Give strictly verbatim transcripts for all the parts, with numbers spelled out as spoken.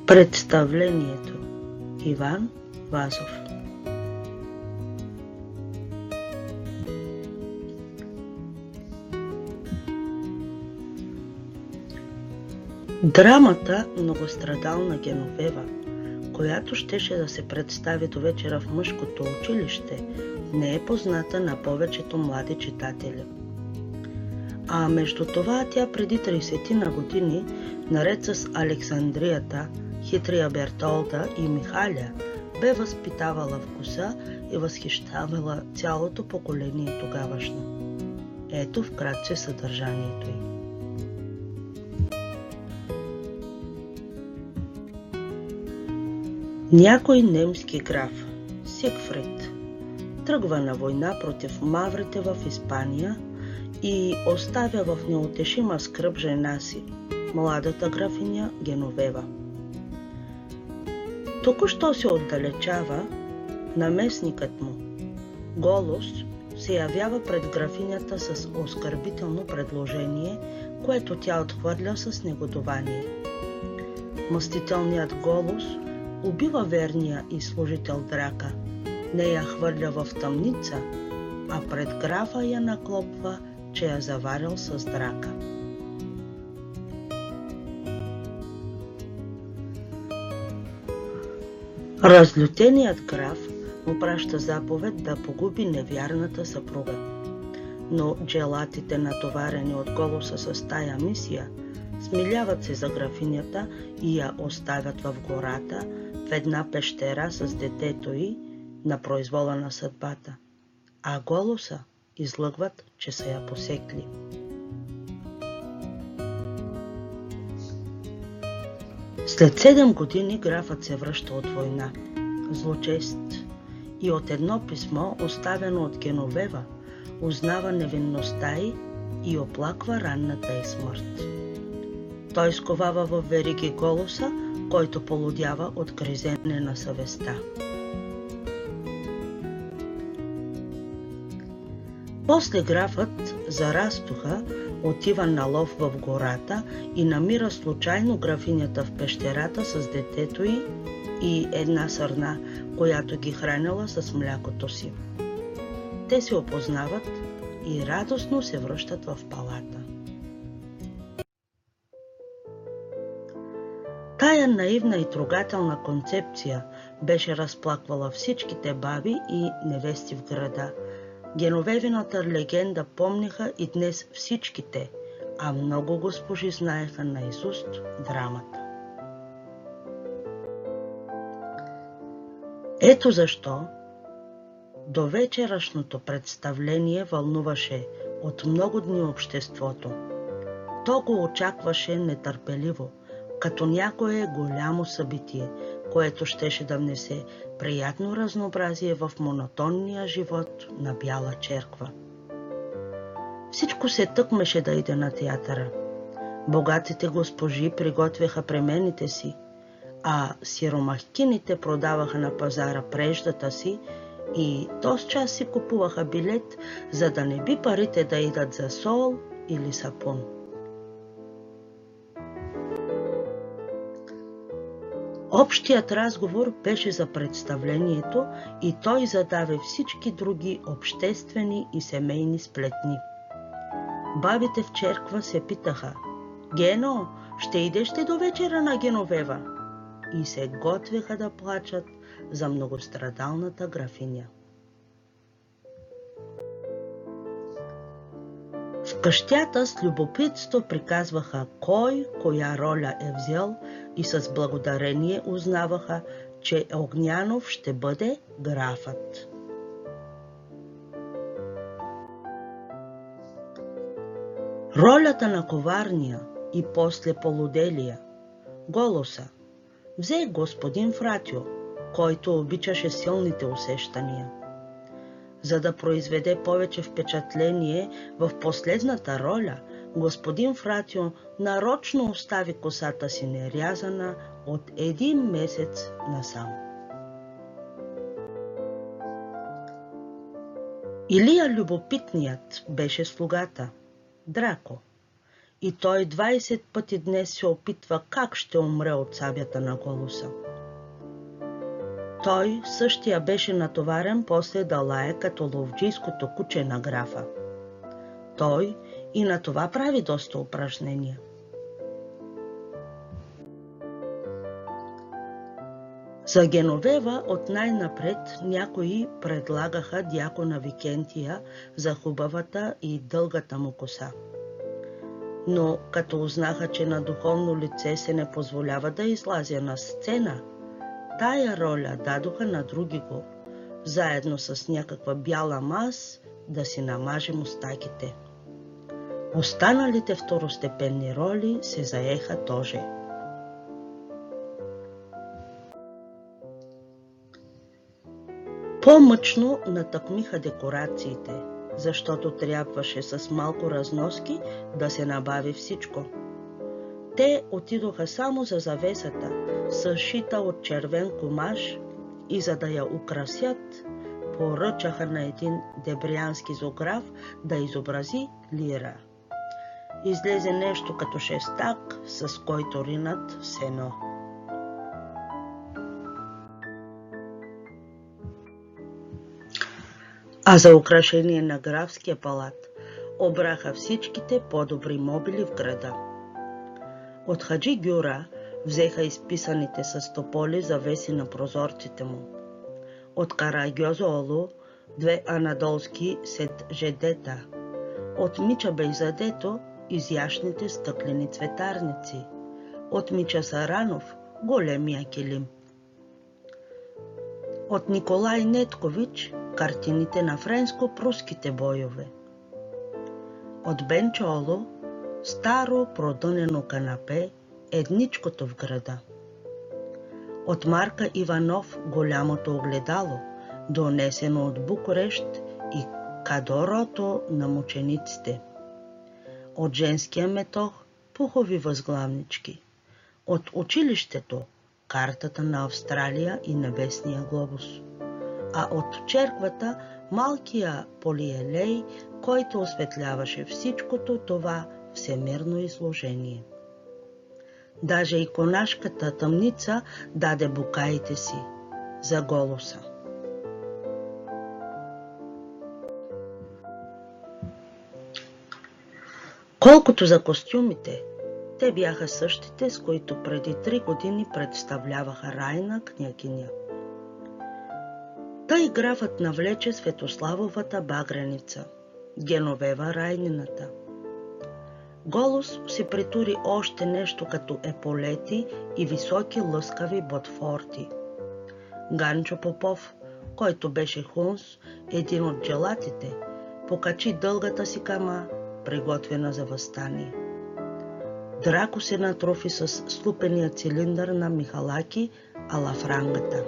Представлението. Иван Вазов. Драмата Многострадална Геновева, която щеше да се представи до вечера в мъжкото училище, не е позната на повечето млади читатели. А между това тя преди тридесет години, наред с Александрията, хитрия Бертолда и Михаля, бе възпитавала вкуса и възхищавала цялото поколение тогавашно. Ето вкратце съдържанието й. Някой немски граф, Сигфрид, тръгва на война против маврите в Испания и оставя в неутешима скръб жена си, младата графиня Геновева. Току-що се отдалечава, наместникът му, Голос, се явява пред графинята с оскърбително предложение, което тя отхвърля с негодование. Мъстителният Голос убива верния и служител Драка, не я хвърля в тъмница, а пред графа я наклопва, че я заварил с Драка. Разлютеният граф му праща заповед да погуби невярната съпруга, но джелатите, натоварени от Голоса с тая мисия, смиляват се за графинята и я оставят в гората, в една пещера с детето й, на произвола на съдбата, а Голоса излъгват, че са я посекли. След седем години графът се връща от война, злочест, и от едно писмо, оставено от Геновева, узнава невинността й и оплаква ранната й смърт. Той сковава в вериги Голоса, който полудява от гризене на съвестта. После графът за разтуха отива на лов в гората и намира случайно графинята в пещерата с детето й и една сърна, която ги хранила с млякото си. Те се опознават и радостно се връщат в палата. Тая наивна и трогателна концепция беше разплаквала всичките баби и невести в града. Геновевината легенда помниха и днес всичките, а много госпожи знаеха наизуст драмата. Ето защо до вечерашното представление вълнуваше от много дни обществото. То го очакваше нетърпеливо, като някое голямо събитие, което щеше да внесе приятно разнообразие в монотонния живот на Бяла черква. Всичко се тъкмеше да иде на театъра. Богатите госпожи приготвяха премените си, а сиромахкините продаваха на пазара преждата си и тозчас си купуваха билет, за да не би парите да идат за сол или сапун. Общият разговор беше за представлението и той зададе всички други обществени и семейни сплетни. Бабите в черква се питаха: „Гено, ще идеш ли до вечера на Геновева?“ и се готвеха да плачат за многострадалната графиня. В къщята с любопитство приказваха кой коя роля е взел и с благодарение узнаваха, че Огнянов ще бъде графът. Ролята на коварния и после полуделия, Голоса, взе господин Фратио, който обичаше силните усещания. За да произведе повече впечатление в последната роля, господин Фратио нарочно остави косата си нерязана от един месец насам. Илия Любопитният беше слугата, Драко, и той двайсет пъти днес се опитва как ще умре от сабята на Голуса. Той същия беше натоварен после да лае като ловджийското куче на графа. Той и на това прави доста упражнения. За Геновева от най-напред някои предлагаха дякона Викентия за хубавата и дългата му коса. Но като узнаха, че на духовно лице се не позволява да излазя на сцена, тая роля дадоха на други го, заедно с някаква бяла маз да си намаже мустаките. Останалите второстепенни роли се заеха тоже. По-мъчно натъкмиха декорациите, защото трябваше с малко разноски да се набави всичко. Те отидоха само за завесата, съшита от червен кумаш, и за да я украсят, поръчаха на един дебриански зограф да изобрази лира. Излезе нещо като шестак, с който ринат сено. А за украшение на графския палат обраха всичките по-добри мобили в града. От Хаджи Гюра взеха изписаните с тополи завеси на прозорците му. От Карагьозолу две анадолски седжедета. От Мича Бейзадето изящните стъклени цветарници. От Мича Саранов големия килим. От Николай Неткович картините на френско-пруските бойове. От Бенчоло старо продънено канапе, едничкото в града. От Марка Иванов голямото огледало, донесено от Букурещ, и кадорото на мучениците. От женския метох пухови възглавнички. От училището картата на Австралия и небесния глобус. А от черквата малкия полиелей, който осветляваше всичкото това всемирно изложение. Даже иконашката тъмница даде букаите си за Голуса. Колкото за костюмите, те бяха същите, с които преди три години представляваха Райна княгиня. Тъй графът навлече Светославовата багреница, Геновева Райнината. Голус си притури още нещо като еполети и високи лъскави ботфорти. Ганчо Попов, който беше хунс, един от джелатите, покачи дългата си кама, приготвена за въстание. Драко се натрофи с слупения цилиндър на Михалаки ала франгата.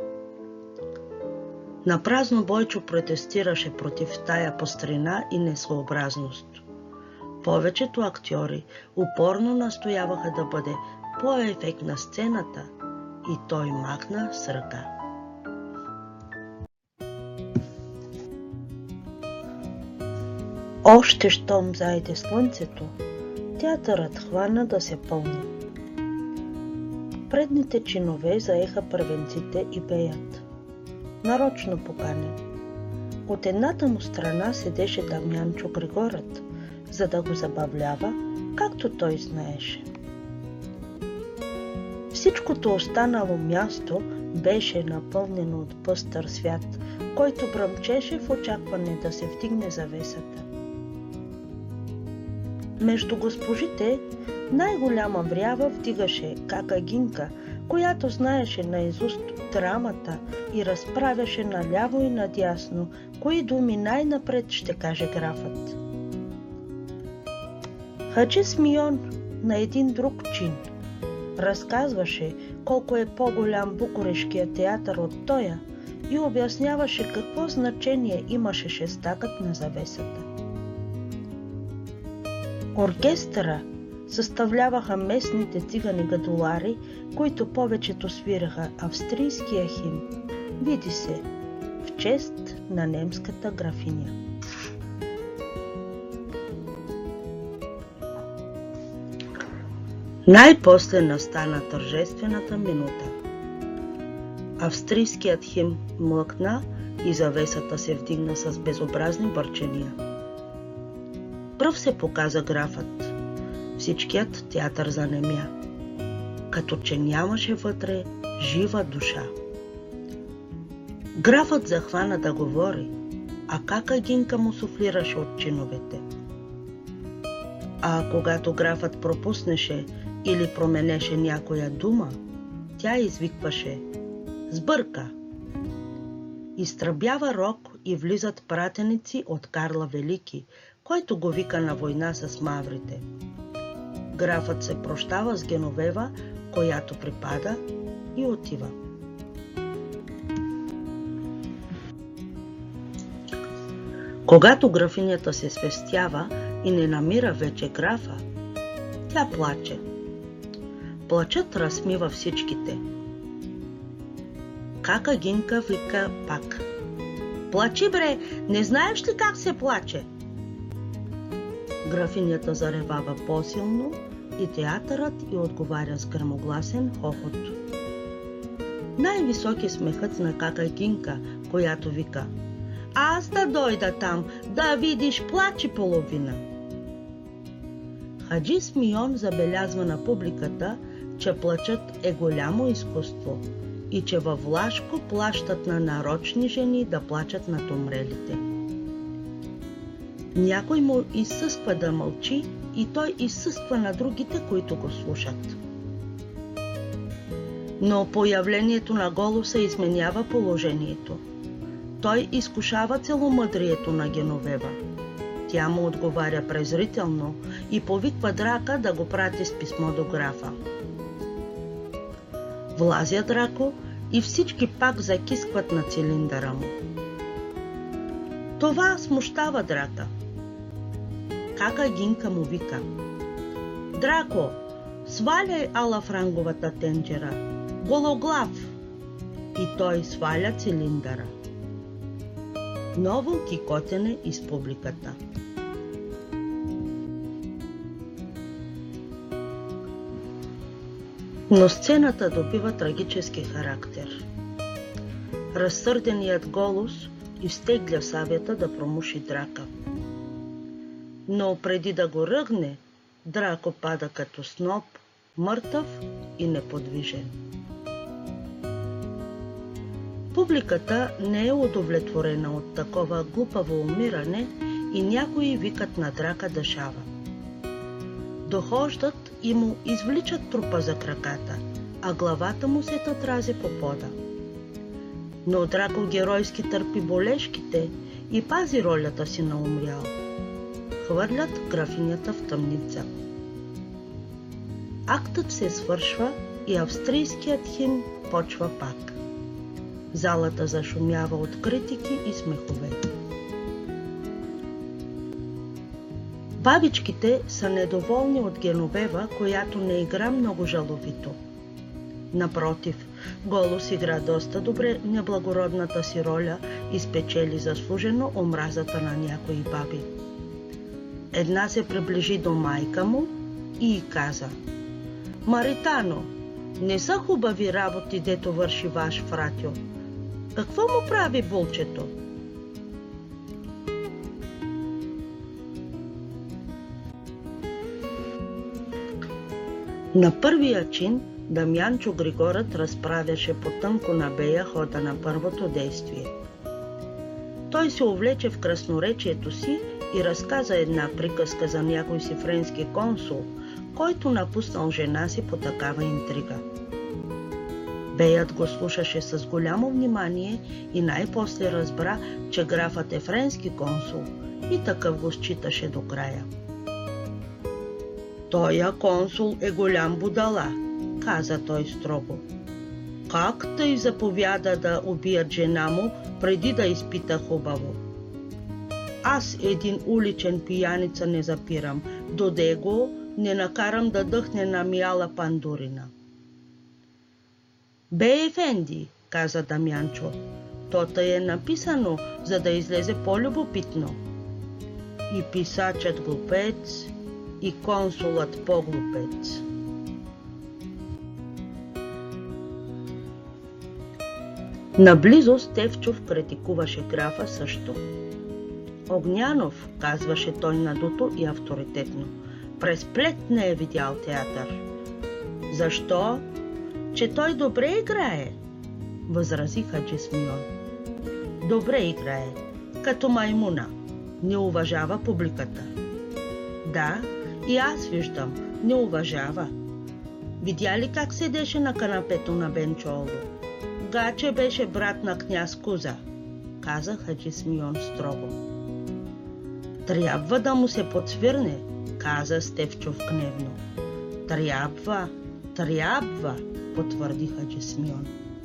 Напразно Бойчо протестираше против тая пъстрина и несъобразност. Повечето актьори упорно настояваха да бъде по-ефектна сцената и той махна с ръка. Още щом зайде слънцето, театърът хвана да се пълни. Предните чинове заеха първенците и пеят. Нарочно поканен. От едната му страна седеше Дамянчо Григорът, за да го забавлява, както той знаеше. Всичкото останало място беше напълнено от пъстър свят, който бръмчеше в очакване да се вдигне завесата. Между госпожите най-голяма врява вдигаше Кака Гинка, която знаеше наизуст драмата и разправяше наляво и надясно кои думи най-напред ще каже графът. Хаджи Смион на един друг чин разказваше колко е по-голям букурешкият театър от тоя и обясняваше какво значение имаше шестакът на завесата. Оркестъра съставляваха местните цигани гадолари, които повечето свираха австрийския химн, види се, в чест на немската графиня. Най-после настана тържествената минута. Австрийският химн млъкна и завесата се вдигна с безобразни бърчения. Пръв се показа графът. Всичкият театър занемя, като че нямаше вътре жива душа. Графът захвана да говори, а кака Гинка му суфлираше от чиновете. А когато графът пропуснеше или променеше някоя дума, тя извикваше: „Сбърка!“ Изтръбява рог и влизат пратеници от Карла Велики, който го вика на война с маврите. Графът се прощава с Геновева, която припада, и отива. Когато графинята се свестява и не намира вече графа, тя плаче. Плачът разсмива всичките. Кака Гинка вика пак: „Плачи, бре, не знаеш ли как се плаче?“ Графинята заревава по-силно и театърът й отговаря с гръмогласен хохот. Най-висок е смехът на кака Гинка, която вика: „Аз да дойда там, да видиш, плачи половина.“ Хаджи Смион забелязва на публиката, че плачът е голямо изкуство и че във Влашко плащат на нарочни жени да плачат над умрелите. Някой му изсъсква да мълчи и той изсъсква на другите, които го слушат. Но появлението на Голуса изменява положението. Той изкушава целомъдрието на Геновева. Тя му отговаря презрително и повиква Драка да го прати с писмо до графа. Влазя Драко и всички пак закискват на цилиндъра му. Това смущава Драка. Кака Гинка му вика: „Драко, сваляй алафранговата тенджера, гологлав!“ И той сваля цилиндъра. Ново кикотене из публиката. Но сцената добива трагически характер. Разсърденият Голус изтегля сабята да промуши Драка. Но преди да го ръгне, Драко пада като сноп, мъртъв и неподвижен. Публиката не е удовлетворена от такова глупаво умиране и някои викат на Драка да шава. Дохождат и му извличат трупа за краката, а главата му се татрази по пода. Но Драко геройски търпи болешките и пази ролята си на умрял. Хвърлят графинята в тъмница. Актът се свършва и австрийският химн почва пак. Залата зашумява от критики и смехове. Бабичките са недоволни от Геновева, която не игра много жаловито. Напротив, Голус игра доста добре неблагородната си роля и спечели заслужено омразата на някои баби. Една се приближи до майка му и й каза: „Маритано, не са хубави работи, дето върши ваш фратьо. Какво му прави булчето?“ На първия чин Дамянчо Григорът разправяше потънко на Бея хода на първото действие. Той се увлече в красноречието си и разказа една приказка за някой си френски консул, който напуснал жена си по такава интрига. Беят го слушаше с голямо внимание и най-после разбра, че графът е френски консул и такъв го считаше до края. „Тоя консул е голям будала“, каза той строго. „Как тъй заповяда да убият жена му, преди да изпита хубаво? Аз един уличен пияница не запирам, доде го не накарам да дъхне на мияла пандурина.“ „Бе, ефенди“, каза Дамянчо, „то тъй е написано, за да излезе по-любопитно. И писачът глупец, и консулът по-глупец.“ Наблизо Стефчов критикуваше графа също. Огнянов, казваше той надуто и авторитетно, през плет не е видял театър. Защо? Че той добре играе, възрази Хаджи Смион. Добре играе, като маймуна, не уважава публиката. Да, и аз виждам, не уважава. Видя ли как седеше на канапето на Бенчоло? Гаче беше брат на княз Куза, каза Хаджи Смион строго. Трябва да му се подсвирне, каза Стефчов гневно. Трябва, трябва, потвърди Хаджи Смион.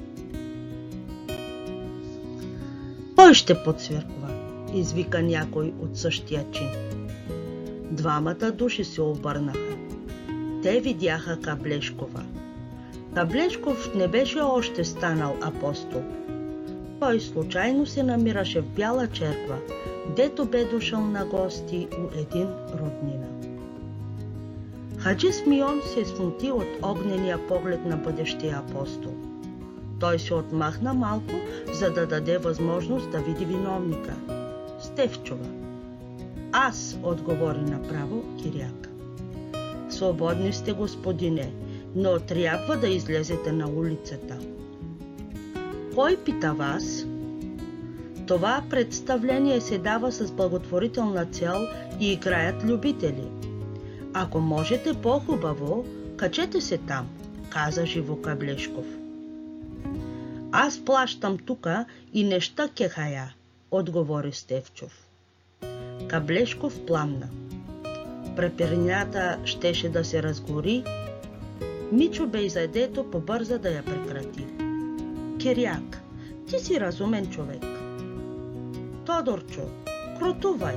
Кой ще подсвирква? Извика някой от същия чин. Двамата души се обърнаха. Те видяха Каблешкова. Каблешков не беше още станал апостол. Той случайно се намираше в Бяла черква, дето бе дошъл на гости у един роднина. Хаджи Смион се смути от огнения поглед на бъдещия апостол. Той се отмахна малко, за да даде възможност да види виновника – Стефчова. Аз, отговори направо Киряк. Свободни сте, господине, но трябва да излезете на улицата. Кой пита вас? Това представление се дава с благотворителна цел и играят любители. Ако можете по-хубаво, качете се там, каза живо Каблешков. Аз плащам тука и не щакехая, отговори Стефчов. Каблешков пламна. Препернята щеше да се разгори. Мичо Бейзадето побърза да я прекрати. Киряк, ти си разумен човек. Тодорчо, крутувай.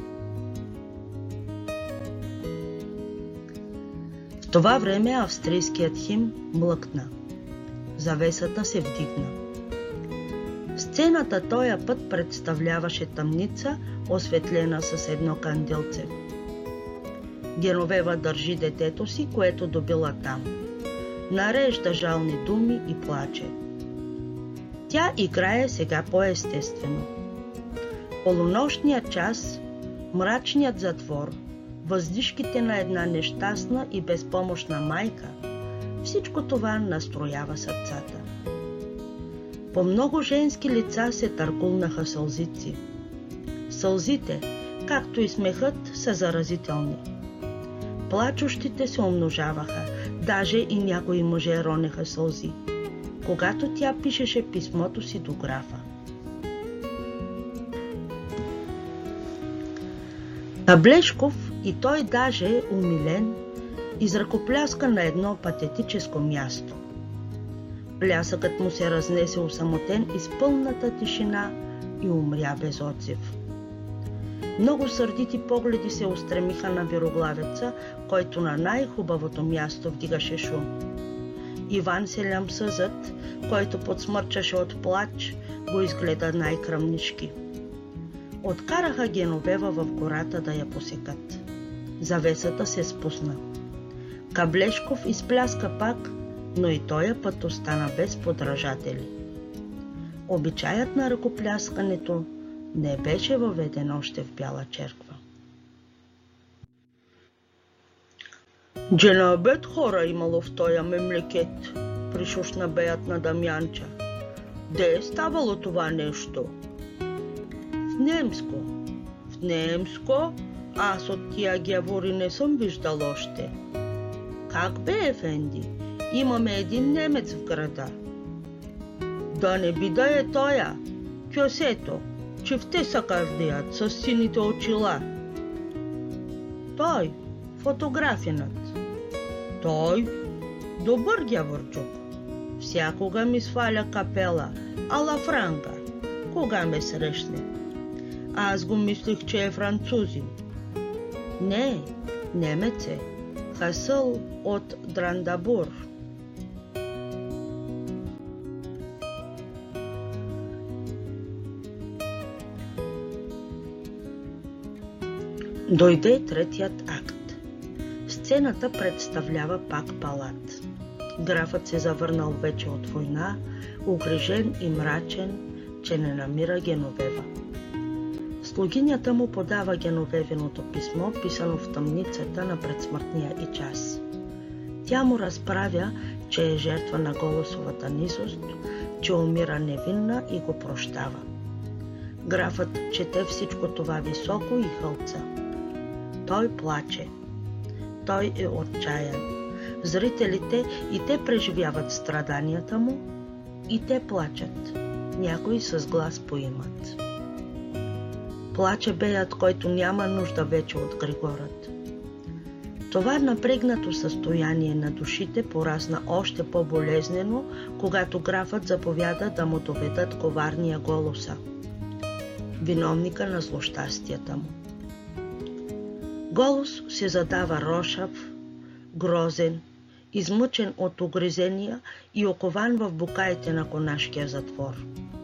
В това време австрийският химн млъкна. Завесата се вдигна. Сцената тоя път представляваше тъмница, осветлена с едно канделце. Геновева държи детето си, което добила там. Нарежда жални думи и плаче. Тя играе сега по-естествено. Полунощният час, мрачният затвор, въздишките на една нещастна и безпомощна майка, всичко това настроява сърцата. По много женски лица се търкулнаха сълзици. Сълзите, както и смехът, са заразителни. Плачущите се умножаваха, даже и някои мъже ронеха сълзи, когато тя пишеше писмото си до графа. Каблешков, и той даже умилен, изръкопляска на едно патетическо място. Плясъкът му се разнесе усамотен из пълната тишина и умря без отзив. Много сърдити погледи се устремиха на вироглавеца, който на най-хубавото място вдигаше шум. Иван Селямсъзът, който подсмърчаше от плач, го изгледа най-кръмнишки. Откараха Геновева в гората да я посекат. Завесата се спусна. Каблешков изпляска пак, но и тоя път остана без подражатели. Обичаят на ръкопляскането не беше въведен още в Бяла черква. Дженабет хора имало в тоя мемлекет, пришушна беят на Дамянча. Де е ставало това нещо? В немско. В немско? Аз от тия гявори не съм виждал още. Как бе, ефенди? Имаме един немец в града. Да не би да е тоя, кьосето, чифте сакардият с сините очила. Той, фотографинът. Той, добър гяворчук. Всякога ми сваля капела, ала франга, кога ме срещне. Аз го мислих, че е французин. Не, немец е. Хасъл от Драндабур. Дойде третият акт. Сцената представлява пак палат. Графът се завърнал вече от война, угрижен и мрачен, че не намира Геновева. Слугинята му подава Геновевиното писмо, писано в тъмницата на предсмъртния и час. Тя му разправя, че е жертва на Голосовата низост, че умира невинна и го прощава. Графът чете всичко това високо и хълца. Той плаче. Той е отчаян. Зрителите и те преживяват страданията му, и те плачат. Някои с глас поимат. Плаче беят, който няма нужда вече от Григорът. Това напрегнато състояние на душите порасна още по-болезнено, когато графът заповяда да му доведат коварния Голоса, виновника на злощастията му. Голос се задава рошав, грозен, измъчен от угризения и окован в букаите на конашкия затвор.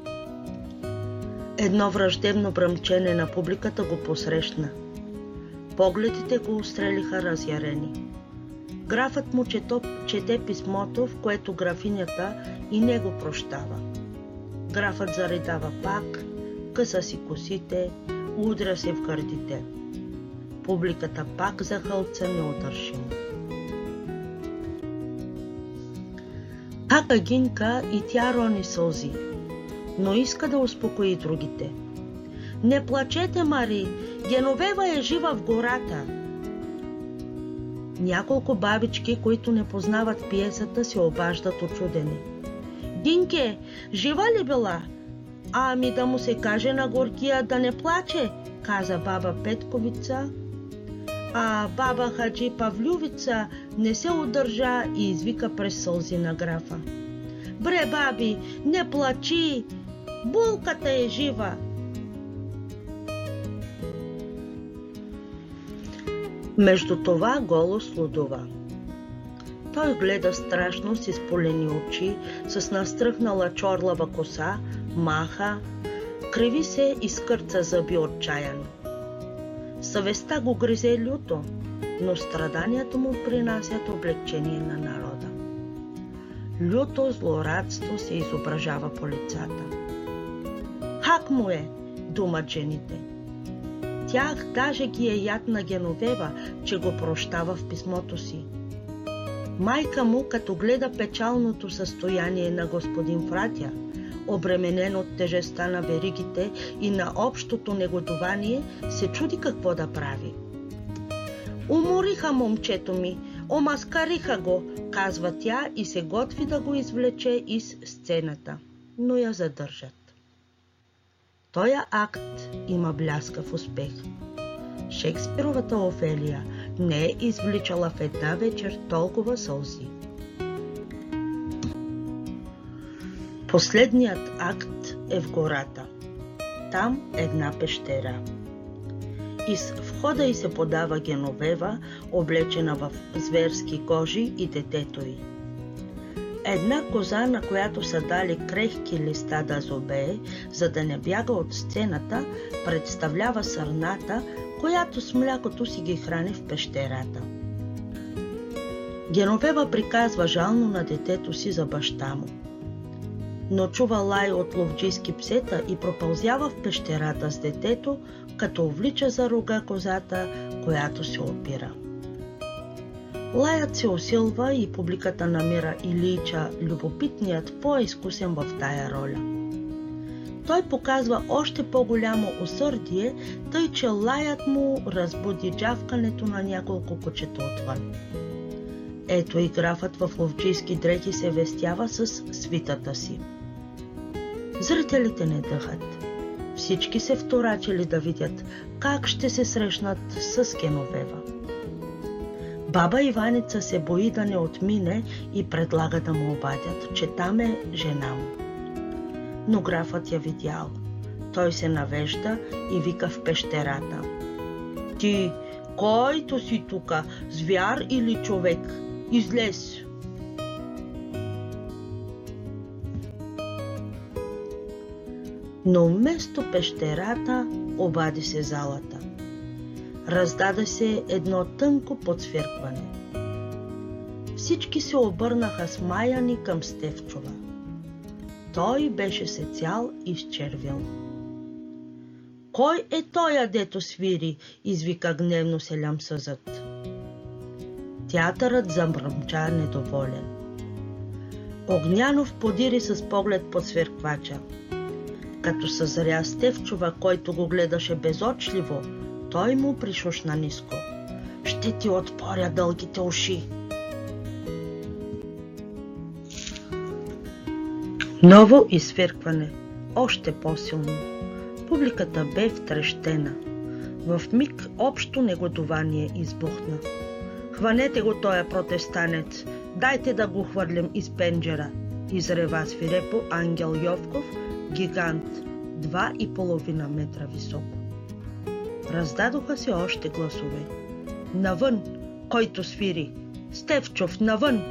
Едно враждебно бръмчене на публиката го посрещна. Погледите го устрелиха разярени. Графът му чето, чете писмото, в което графинята и не го прощава. Графът заридава пак, къса си косите, удря се в гърдите. Публиката пак захълца неудържимо. Пак Агинка и тя рони сълзи, но иска да успокои другите. Не плачете, Мари, Геновева е жива в гората. Няколко бабички, които не познават пиесата, се обаждат очудени. Гинке, жива ли била? Ами да му се каже на горкия да не плаче, каза баба Петковица. А баба Хаджи Павлювица не се удържа и извика през сълзи на графа. Бре, баби, не плачи, булката е жива. Между това Голос лудува. Той гледа страшно с изполени очи, с настръхнала чорлава коса, маха, криви се и скърца зъби отчаяно. Съвестта го гризе люто, но страданието му принасят облегчение на народа. Люто злорадство се изображава по лицата. Хак му е, думат жените. Тях даже ги е яд на Геновева, че го прощава в писмото си. Майка му, като гледа печалното състояние на господин Фратя, обременен от тежестта на веригите и на общото негодование, се чуди какво да прави. Умориха момчето ми, омаскариха го, казва тя и се готви да го извлече из сцената, но я задържат. Тоя акт има бляскав успех. Шекспировата Офелия не е извличала в една вечер толкова сълзи. Последният акт е в гората. Там една пещера. Из входа й се подава Геновева, облечена в зверски кожи, и детето й. Една коза, на която са дали крехки листа да зобее, за да не бяга от сцената, представлява сърната, която с млякото си ги храни в пещерата. Геновева приказва жално на детето си за баща му, но чува лай от ловджийски псета и пропълзява в пещерата с детето, като увлича за рога козата, която се опира. Лаят се усилва и публиката намира Илийча, любопитният, по-изкусен в тая роля. Той показва още по-голямо усърдие, тъй че лаят му разбуди джавкането на няколко кучета отвън. Ето и графът в ловджийски дрехи се вестява с свитата си. Зрителите не дъхат. Всички се вторачили да видят как ще се срещнат с Геновева. Баба Иваница се бои да не отмине и предлага да му обадят, че там е жена му. Но графът я видял. Той се навежда и вика в пещерата. Ти, който си тука, звяр или човек? Излез! Но вместо пещерата обади се залата. Раздаде се едно тънко подсвиркване. Всички се обърнаха смаяни към Стефчова. Той беше се цял изчервил. Кой е тоя, дето свири? Извика гневно селямсъзът. Театърът замръмча недоволен. Огнянов подири с поглед под сверквача. Като съзря Стефчова, който го гледаше безочливо, той му пришушна ниско. Ще ти отпоря дългите уши. Ново изсверкване, още по-силно. Публиката бе втрещена. В миг общо негодование избухна. Хванете го тоя протестанец, дайте да го хвърлим из пенджера, изрева свирепо Ангел Йовков, гигант, два и половина метра високо. Раздадоха се още гласове. Навън, който свири! Стефчов, навън!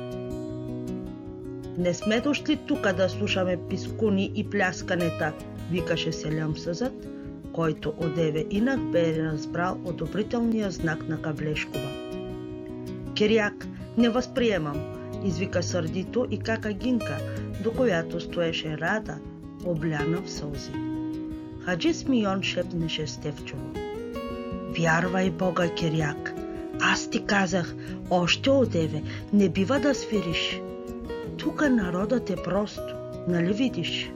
Не сме дошли тука да слушаме пискуни и плясканета, викаше селямсъзът, който одеве инак бе разбрал одобрителния знак на Каблешкова. Киряк, не възприемам, извика сърдито и кака Гинка, до която стоеше Рада, обляна в сълзи. Хаджи Смион шепнеше Стефчово. Вярвай Бога, Киряк, аз ти казах, още одеве, не бива да свириш. Тука народът е просто, нали видиш?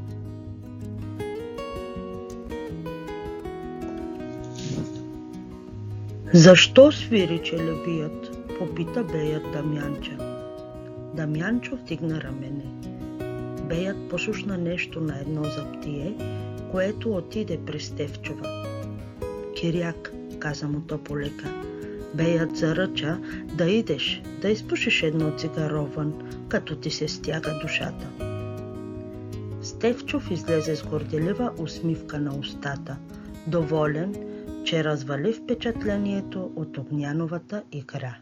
Защо свири челебият? Попита беят Дамянча. Дамянчо вдигна рамене. Беят пошушна нещо на едно заптие, което отиде при Стефчова. Киряк, каза му то полека, беят заръча да идеш, да изпушиш едно цигаро вън, като ти се стяга душата. Стефчов излезе с горделива усмивка на устата, доволен, че развали впечатлението от Огняновата игра.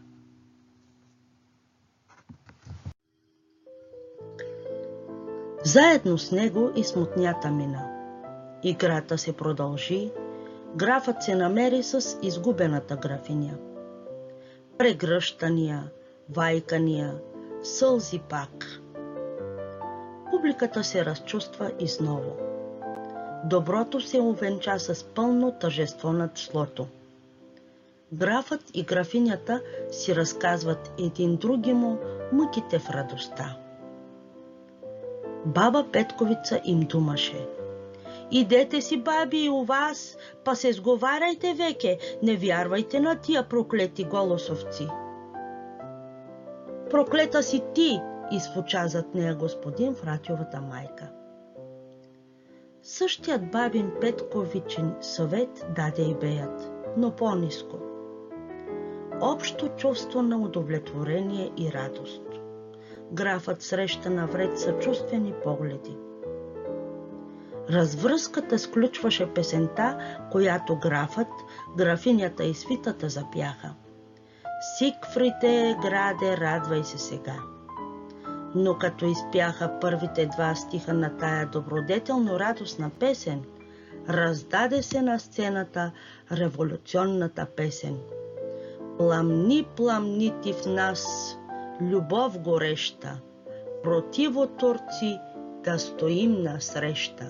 Заедно с него и смутнята мина. Играта се продължи, графът се намери с изгубената графиня. Прегръщания, вайкания, сълзи пак. Публиката се разчувства изново. Доброто се увенча с пълно тържество над злото. Графът и графинята си разказват един други му мъките в радостта. Баба Петковица им думаше. Идете си, баби, и у вас, па се сговаряйте веке, не вярвайте на тия проклети голосовци. Проклета си ти, изфуча зад нея господин Фратьовата майка. Същият бабин Петковичен съвет даде и беят, но по-ниско. Общо чувство на удовлетворение и радост. Графът среща навред съчувствени погледи. Развръзката сключваше песента, която графът, графинята и свитата запяха. Сигфрите, граде, радвай се сега. Но като изпяха първите два стиха на тая добродетелно радостна песен, раздаде се на сцената революционната песен. Пламни, пламни ти в нас, любов гореща, противо турци да стоим насреща.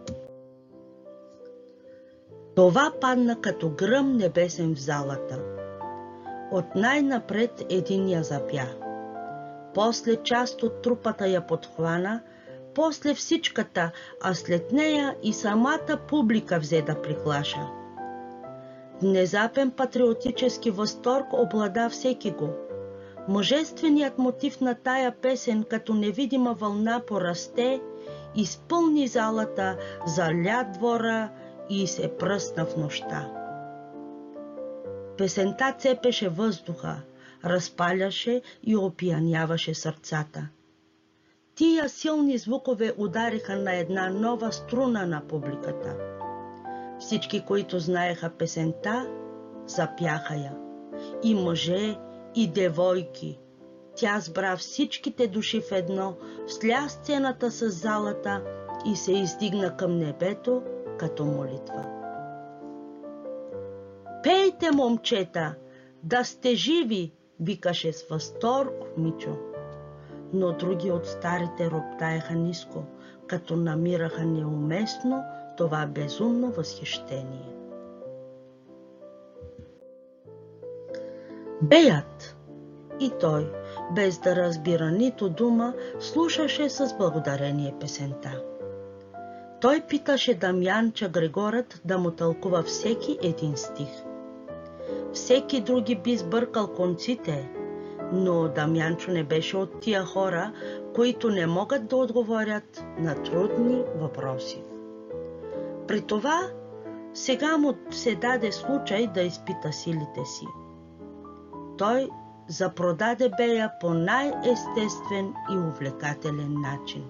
Това падна като гръм небесен в залата. От най-напред един я запя. После част от трупата я подхвана, после всичката, а след нея и самата публика взе да приглаша. Внезапен патриотически възторг облада всеки го. Мъжественият мотив на тая песен като невидима вълна порасте, изпълни залата, заля двора и се пръсна в нощта. Песента цепеше въздуха, разпаляше и опияняваше сърцата. Тия силни звукове удариха на една нова струна на публиката. Всички, които знаеха песента, запяха я. И мъже, и девойки. Тя сбра всичките души в едно, всля сцената с залата и се издигна към небето като молитва. Пейте, момчета, да сте живи, викаше с възторг Мичо. но други от старите роптаеха ниско, като намираха неуместно това безумно възхищение. Беят, и той, без да разбира нито дума, слушаше с благодарение песента. Той питаше Дамянча Григорът да му тълкува всеки един стих. Всеки други би сбъркал конците, но Дамянчо не беше от тия хора, които не могат да отговорят на трудни въпроси. При това сега му се даде случай да изпита силите си. Той запродаде Бея по най-естествен и увлекателен начин.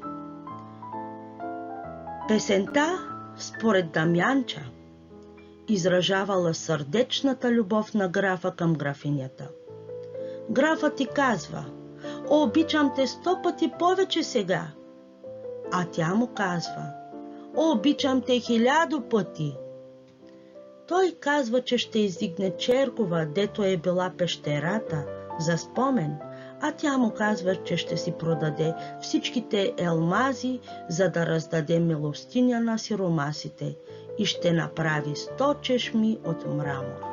Песента, според Дамянча, изражавала сърдечната любов на графа към графинята. Графът ти казва: обичам те сто пъти повече сега. А тя му казва: обичам те хилядо пъти. Той казва, че ще издигне Черкова, дето е била пещерата, за спомен, а тя му казва, че ще си продаде всичките елмази, за да раздаде милостиня на сиромасите и ще направи сто чешми от мрамор.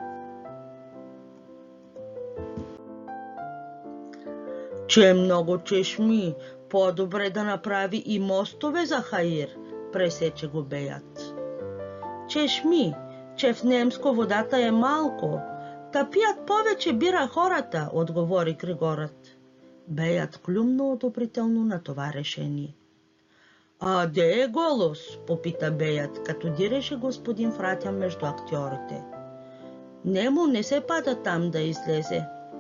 Че много чешми, по-добре да направи и мостове за хаир, пресече го Беят. Чешми, че в немско водата е малко, та пият повече бира хората, отговори Григорът. Беят клюмна одобрително на това решение. А де е Голос? Попита Беят, като диреше господин Фратя между актьорите. Нему не се пада там да излезе.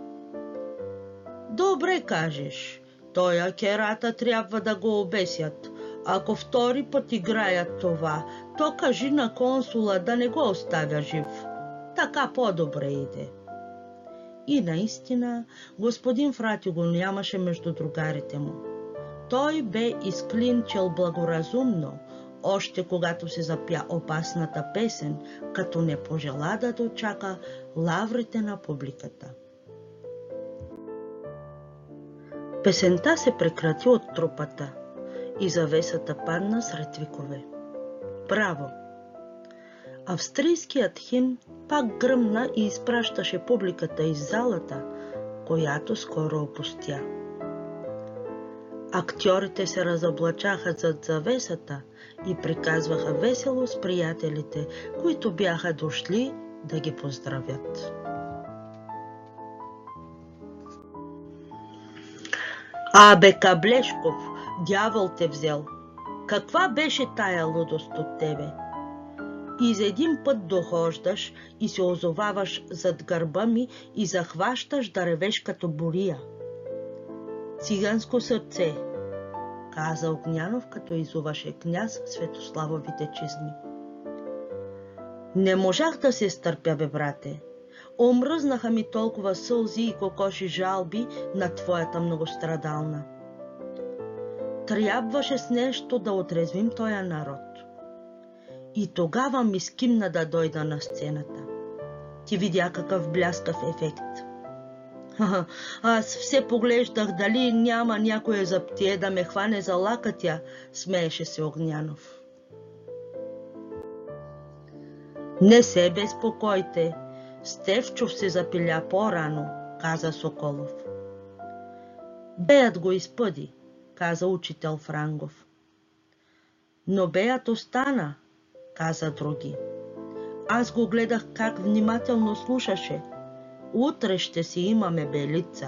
Добре кажеш, тоя керата трябва да го обесят. Ако втори път играят това, то кажи на консула да не го оставя жив. Така по-добре иде. И наистина, господин Фратю го нямаше между другарите му. Той бе изклинчил благоразумно, още когато се запя опасната песен, като не пожела да дочака лаврите на публиката. Песента се прекрати от трупата и завесата падна сред викове. Браво! Австрийският химн пак гръмна и изпращаше публиката из залата, която скоро опустя. Актьорите се разоблачаха зад завесата и приказваха весело с приятелите, които бяха дошли да ги поздравят. Абе, Каблешков, дявол те взел! Каква беше тая лудост от тебе? Из един път дохождаш и се озоваваш зад гърба ми и захващаш да ревеш като бурия. Циганско сърце, каза Огнянов, като изуваше княз Светославовите чизми. Не можах да се стърпя, бе, брате. Омръзнаха ми толкова сълзи и кокоши жалби на твоята многострадална. Трябваше с нещо да отрезвим тоя народ. И тогава ми скимна да дойда на сцената. Ти видя какъв бляскав ефект. Ха, аз все поглеждах дали няма някое заптие да ме хване за лакътя, смееше се Огнянов. Не се безпокойте, Стефчов се запиля по-рано, каза Соколов. Беят го изпъди, каза учител Франгов. Но Беят остана, каза други. Аз го гледах как внимателно слушаше. Утре ще си имаме белица.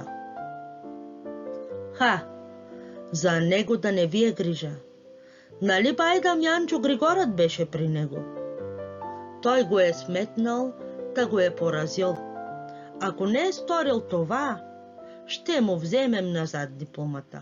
Ха, за него да не ви е грижа. Нали бай Дамянчо Григорът беше при него? Той го е сметнал, да го е поразил. Ако не е сторил това, ще му вземем назад дипломата.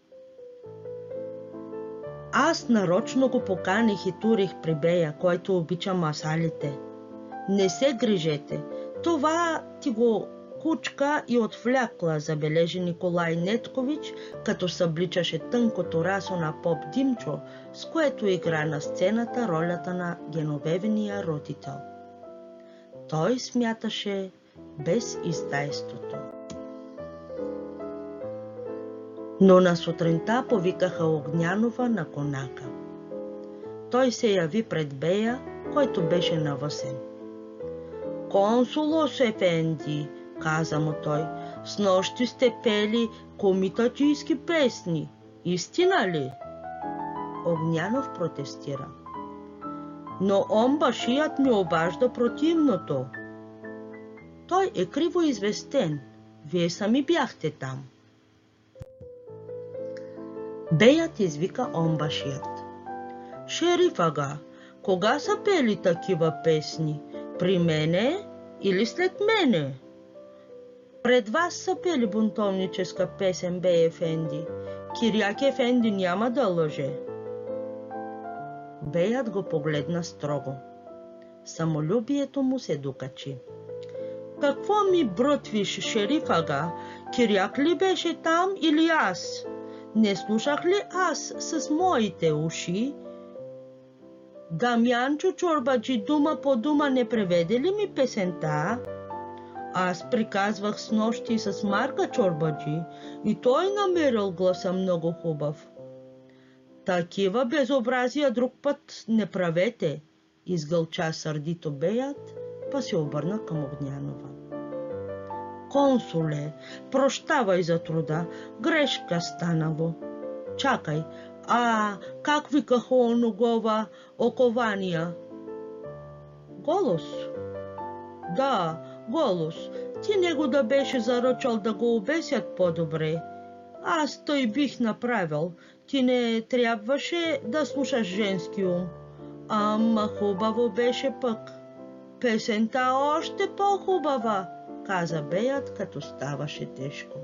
Аз нарочно го поканих и турих при Бея, който обича масалите. Не се грижете, това ти го кучка и отвлякла, забележи Николай Неткович, като събличаше тънкото расо на поп Димчо, с което игра на сцената ролята на Геновевения родител. Той смяташе без издайството. Но на сутринта повикаха Огнянова на конака. Той се яви пред бея, който беше навъсен. "Консулос ефенди", каза му той, "снощи сте пели комитаджийски песни. Истина ли?" Огнянов протестира. "Но онбашият ми обажда противното." "Той е криво известен. Вие сами бяхте там." Беят извика онбашият. "Шериф ага, кога са пели такива песни? При мене или след мене?" "Пред вас са пели бунтовническа песен, бей ефенди. Киряк ефенди няма да лъже." Беят го погледна строго. Самолюбието му се докачи. "Какво ми брътвиш, шериф ага? Киряк ли беше там или аз? Не слушах ли аз с моите уши? Дамянчо чорбаджи дума по дума не преведе ли ми песента? Аз приказвах с нощи с Марка чорбаджи и той намерил гласа много хубав." "Такива безобразия друг път не правете", изгълча сърдито беят, па се обърна към Огнянова. "Консуле, прощавай за труда, грешка станало. Чакай, а как викаха оногова окования?" "Голос?" "Да, Голос. Ти него да беше заръчал да го обесят по-добре. Аз той бих направил. Ти не трябваше да слушаш женски ум. Ама хубаво беше пък. Песента още по-хубава", каза беят, като ставаше тежко.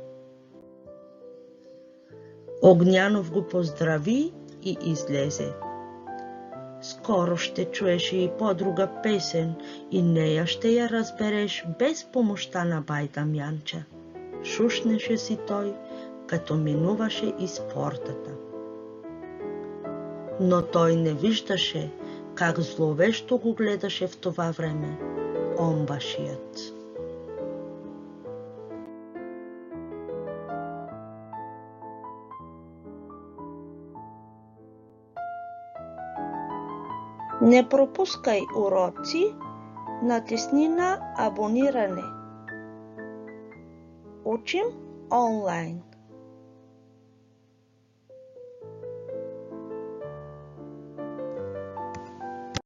Огнянов го поздрави и излезе. "Скоро ще чуеш и по-друга песен и нея ще я разбереш без помощта на бай Дамянча", шушнеше си той, като минуваше из портата. Но той не виждаше как зловещо го гледаше в това време онбашият. Не пропускай уроци, натисни на абониране. Учим онлайн.